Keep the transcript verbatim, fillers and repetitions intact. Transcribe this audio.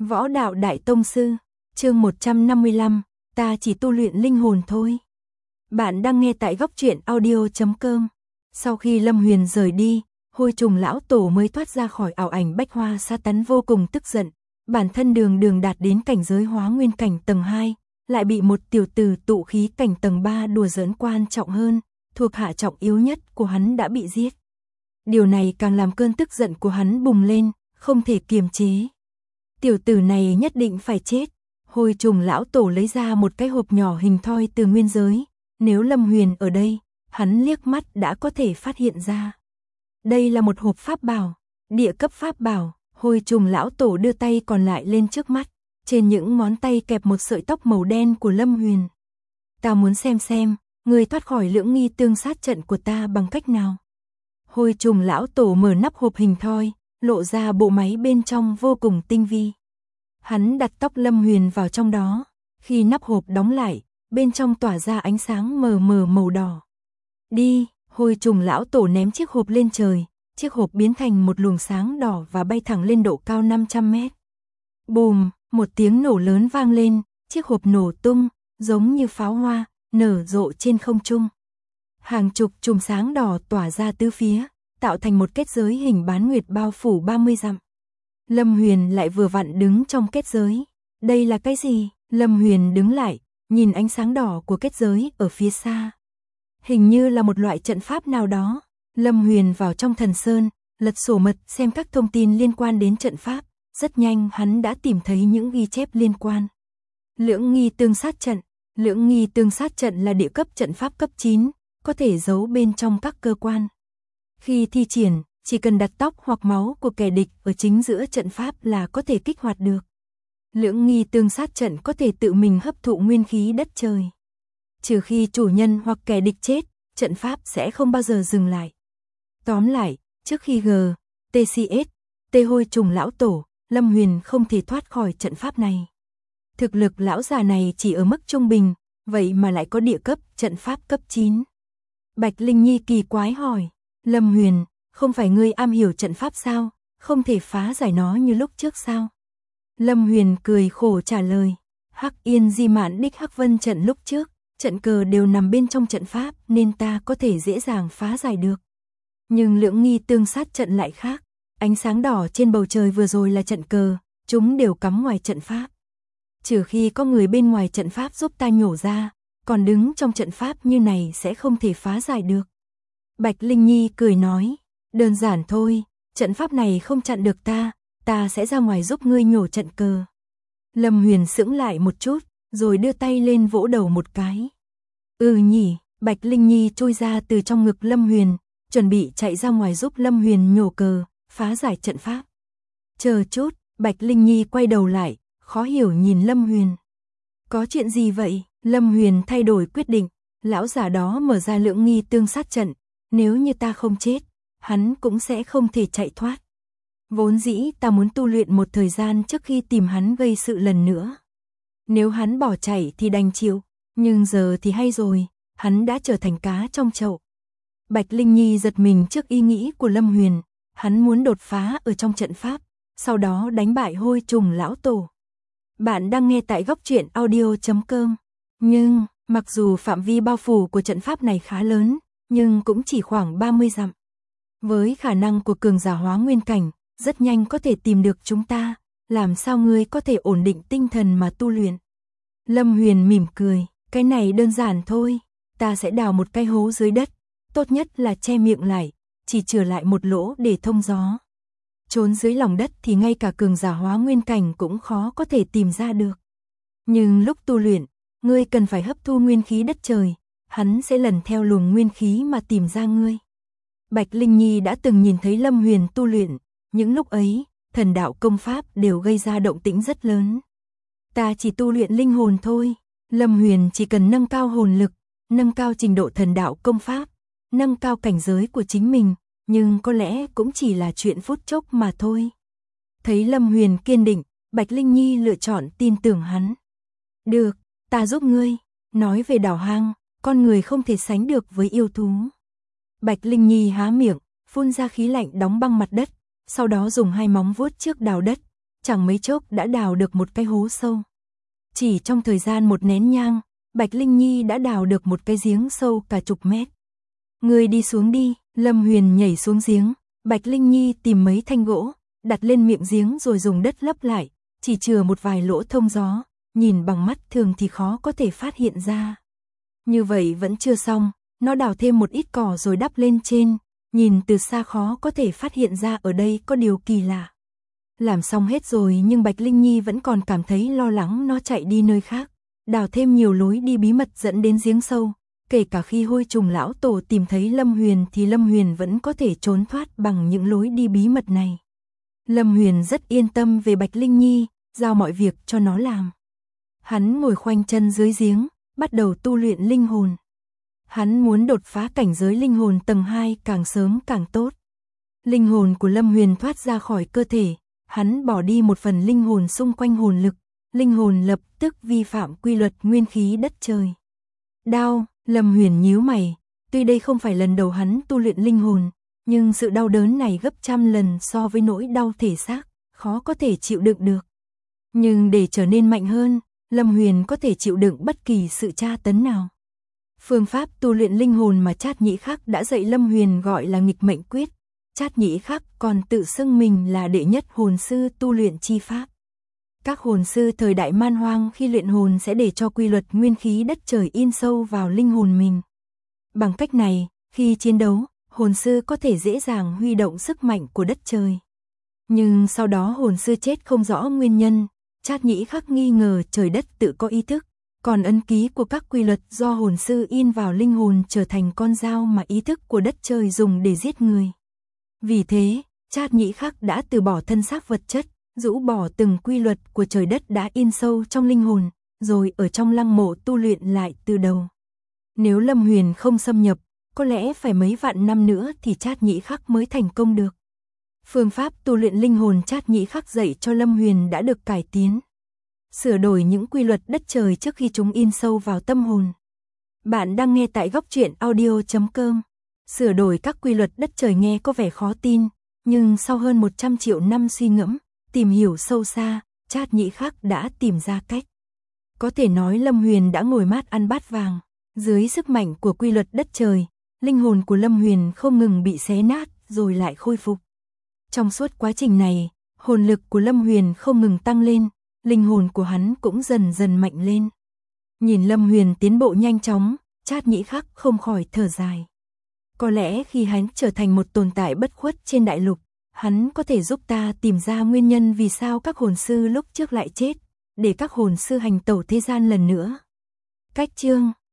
Võ đạo đại tông sư, chương một trăm năm mươi lăm, ta chỉ tu luyện linh hồn thôi. Bạn đang nghe tại góc truyện audio chấm com. Sau khi Lâm Huyền rời đi, Hôi Trùng lão tổ mới thoát ra khỏi ảo ảnh bách hoa sa tấn vô cùng tức giận. Bản thân đường đường đạt đến cảnh giới hóa nguyên cảnh tầng hai, lại bị một tiểu tử tụ khí cảnh tầng ba đùa giỡn. Quan trọng hơn, thuộc hạ trọng yếu nhất của hắn đã bị giết. Điều này càng làm cơn tức giận của hắn bùng lên, không thể kiềm chế. Tiểu tử này nhất định phải chết. Hôi Trùng lão tổ lấy ra một cái hộp nhỏ hình thoi từ nguyên giới. Nếu Lâm Huyền ở đây, hắn liếc mắt đã có thể phát hiện ra. Đây là một hộp pháp bảo, địa cấp pháp bảo. Hôi Trùng lão tổ đưa tay còn lại lên trước mắt. Trên những ngón tay kẹp một sợi tóc màu đen của Lâm Huyền. Ta muốn xem xem, người thoát khỏi lưỡng nghi tương sát trận của ta bằng cách nào. Hôi Trùng lão tổ mở nắp hộp hình thoi, lộ ra bộ máy bên trong vô cùng tinh vi. Hắn đặt tóc Lâm Huyền vào trong đó, khi nắp hộp đóng lại, bên trong tỏa ra ánh sáng mờ mờ màu đỏ. Đi, Hôi Trùng lão tổ ném chiếc hộp lên trời, chiếc hộp biến thành một luồng sáng đỏ và bay thẳng lên độ cao năm trăm mét. Bùm, một tiếng nổ lớn vang lên, chiếc hộp nổ tung, giống như pháo hoa, nở rộ trên không trung. Hàng chục chùm sáng đỏ tỏa ra tứ phía, tạo thành một kết giới hình bán nguyệt bao phủ ba mươi dặm. Lâm Huyền lại vừa vặn đứng trong kết giới. Đây là cái gì? Lâm Huyền đứng lại, nhìn ánh sáng đỏ của kết giới ở phía xa. Hình như là một loại trận pháp nào đó. Lâm Huyền vào trong thần sơn, lật sổ mật xem các thông tin liên quan đến trận pháp. Rất nhanh hắn đã tìm thấy những ghi chép liên quan. Lưỡng nghi tương sát trận. Lưỡng nghi tương sát trận là địa cấp trận pháp cấp chín, có thể giấu bên trong các cơ quan. Khi thi triển, chỉ cần đặt tóc hoặc máu của kẻ địch ở chính giữa trận pháp là có thể kích hoạt được. Lưỡng nghi tương sát trận có thể tự mình hấp thụ nguyên khí đất trời. Trừ khi chủ nhân hoặc kẻ địch chết, trận pháp sẽ không bao giờ dừng lại. Tóm lại, trước khi G, tê xê ét, T Hôi Trùng lão tổ, Lâm Huyền không thể thoát khỏi trận pháp này. Thực lực lão già này chỉ ở mức trung bình, vậy mà lại có địa cấp trận pháp cấp chín. Bạch Linh Nhi kỳ quái hỏi, Lâm Huyền, không phải ngươi am hiểu trận pháp sao, không thể phá giải nó như lúc trước sao? Lâm Huyền cười khổ trả lời, Hắc Yên Di Mạn Đích Hắc Vân trận lúc trước, trận cờ đều nằm bên trong trận pháp nên ta có thể dễ dàng phá giải được. Nhưng lưỡng nghi tương sát trận lại khác, ánh sáng đỏ trên bầu trời vừa rồi là trận cờ, chúng đều cắm ngoài trận pháp. Trừ khi có người bên ngoài trận pháp giúp ta nhổ ra, còn đứng trong trận pháp như này sẽ không thể phá giải được. Bạch Linh Nhi cười nói, đơn giản thôi, trận pháp này không chặn được ta, ta sẽ ra ngoài giúp ngươi nhổ trận cờ. Lâm Huyền sững lại một chút, rồi đưa tay lên vỗ đầu một cái. Ừ nhỉ, Bạch Linh Nhi chui ra từ trong ngực Lâm Huyền, chuẩn bị chạy ra ngoài giúp Lâm Huyền nhổ cờ, phá giải trận pháp. Chờ chút, Bạch Linh Nhi quay đầu lại, khó hiểu nhìn Lâm Huyền. Có chuyện gì vậy? Lâm Huyền thay đổi quyết định, lão già đó mở ra lưỡng nghi tương sát trận, nếu như ta không chết, hắn cũng sẽ không thể chạy thoát. Vốn dĩ ta muốn tu luyện một thời gian trước khi tìm hắn gây sự lần nữa. Nếu hắn bỏ chạy thì đành chịu, nhưng giờ thì hay rồi, hắn đã trở thành cá trong chậu. Bạch Linh Nhi giật mình trước ý nghĩ của Lâm Huyền, hắn muốn đột phá ở trong trận pháp, sau đó đánh bại Hôi Trùng lão tổ. Bạn đang nghe tại góc truyện audio chấm com. Nhưng, mặc dù phạm vi bao phủ của trận pháp này khá lớn, nhưng cũng chỉ khoảng ba mươi dặm. Với khả năng của cường giả hóa nguyên cảnh, rất nhanh có thể tìm được chúng ta, làm sao ngươi có thể ổn định tinh thần mà tu luyện? Lâm Huyền mỉm cười, cái này đơn giản thôi, ta sẽ đào một cái hố dưới đất, tốt nhất là che miệng lại, chỉ chừa lại một lỗ để thông gió. Trốn dưới lòng đất thì ngay cả cường giả hóa nguyên cảnh cũng khó có thể tìm ra được. Nhưng lúc tu luyện, ngươi cần phải hấp thu nguyên khí đất trời, hắn sẽ lần theo luồng nguyên khí mà tìm ra ngươi. Bạch Linh Nhi đã từng nhìn thấy Lâm Huyền tu luyện, những lúc ấy, thần đạo công pháp đều gây ra động tĩnh rất lớn. Ta chỉ tu luyện linh hồn thôi, Lâm Huyền chỉ cần nâng cao hồn lực, nâng cao trình độ thần đạo công pháp, nâng cao cảnh giới của chính mình, nhưng có lẽ cũng chỉ là chuyện phút chốc mà thôi. Thấy Lâm Huyền kiên định, Bạch Linh Nhi lựa chọn tin tưởng hắn. Được, ta giúp ngươi, nói về đảo hang, con người không thể sánh được với yêu thú. Bạch Linh Nhi há miệng, phun ra khí lạnh đóng băng mặt đất, sau đó dùng hai móng vuốt trước đào đất, chẳng mấy chốc đã đào được một cái hố sâu. Chỉ trong thời gian một nén nhang, Bạch Linh Nhi đã đào được một cái giếng sâu cả chục mét. Người đi xuống đi, Lâm Huyền nhảy xuống giếng, Bạch Linh Nhi tìm mấy thanh gỗ, đặt lên miệng giếng rồi dùng đất lấp lại, chỉ chừa một vài lỗ thông gió, nhìn bằng mắt thường thì khó có thể phát hiện ra. Như vậy vẫn chưa xong, nó đào thêm một ít cỏ rồi đắp lên trên, nhìn từ xa khó có thể phát hiện ra ở đây có điều kỳ lạ. Làm xong hết rồi nhưng Bạch Linh Nhi vẫn còn cảm thấy lo lắng nó chạy đi nơi khác, đào thêm nhiều lối đi bí mật dẫn đến giếng sâu. Kể cả khi Hôi Trùng lão tổ tìm thấy Lâm Huyền thì Lâm Huyền vẫn có thể trốn thoát bằng những lối đi bí mật này. Lâm Huyền rất yên tâm về Bạch Linh Nhi, giao mọi việc cho nó làm. Hắn ngồi khoanh chân dưới giếng, bắt đầu tu luyện linh hồn. Hắn muốn đột phá cảnh giới linh hồn tầng hai càng sớm càng tốt. Linh hồn của Lâm Huyền thoát ra khỏi cơ thể, hắn bỏ đi một phần linh hồn xung quanh hồn lực, linh hồn lập tức vi phạm quy luật nguyên khí đất trời. Đau, Lâm Huyền nhíu mày, tuy đây không phải lần đầu hắn tu luyện linh hồn, nhưng sự đau đớn này gấp trăm lần so với nỗi đau thể xác, khó có thể chịu đựng được. Nhưng để trở nên mạnh hơn, Lâm Huyền có thể chịu đựng bất kỳ sự tra tấn nào. Phương pháp tu luyện linh hồn mà Trát Nhĩ Khắc đã dạy Lâm Huyền gọi là nghịch mệnh quyết. Trát Nhĩ Khắc còn tự xưng mình là đệ nhất hồn sư tu luyện chi pháp. Các hồn sư thời đại Man Hoang khi luyện hồn sẽ để cho quy luật nguyên khí đất trời in sâu vào linh hồn mình. Bằng cách này, khi chiến đấu, hồn sư có thể dễ dàng huy động sức mạnh của đất trời. Nhưng sau đó hồn sư chết không rõ nguyên nhân, Trát Nhĩ Khắc nghi ngờ trời đất tự có ý thức, còn ấn ký của các quy luật do hồn sư in vào linh hồn trở thành con dao mà ý thức của đất trời dùng để giết người. Vì thế, Trát Nhĩ Khắc đã từ bỏ thân xác vật chất, rũ bỏ từng quy luật của trời đất đã in sâu trong linh hồn, rồi ở trong lăng mộ tu luyện lại từ đầu. Nếu Lâm Huyền không xâm nhập, có lẽ phải mấy vạn năm nữa thì Trát Nhĩ Khắc mới thành công được. Phương pháp tu luyện linh hồn Trát Nhĩ Khắc dạy cho Lâm Huyền đã được cải tiến. Sửa đổi những quy luật đất trời trước khi chúng in sâu vào tâm hồn. Bạn đang nghe tại góc truyện audio chấm com. Sửa đổi các quy luật đất trời nghe có vẻ khó tin, nhưng sau hơn một trăm triệu năm suy ngẫm, tìm hiểu sâu xa, Trát Nhĩ Khắc đã tìm ra cách. Có thể nói Lâm Huyền đã ngồi mát ăn bát vàng. Dưới sức mạnh của quy luật đất trời, linh hồn của Lâm Huyền không ngừng bị xé nát rồi lại khôi phục. Trong suốt quá trình này, hồn lực của Lâm Huyền không ngừng tăng lên, linh hồn của hắn cũng dần dần mạnh lên. Nhìn Lâm Huyền tiến bộ nhanh chóng, Trát Nhĩ Khắc không khỏi thở dài. Có lẽ khi hắn trở thành một tồn tại bất khuất trên đại lục, hắn có thể giúp ta tìm ra nguyên nhân vì sao các hồn sư lúc trước lại chết, để các hồn sư hành tẩu thế gian lần nữa. Cách chương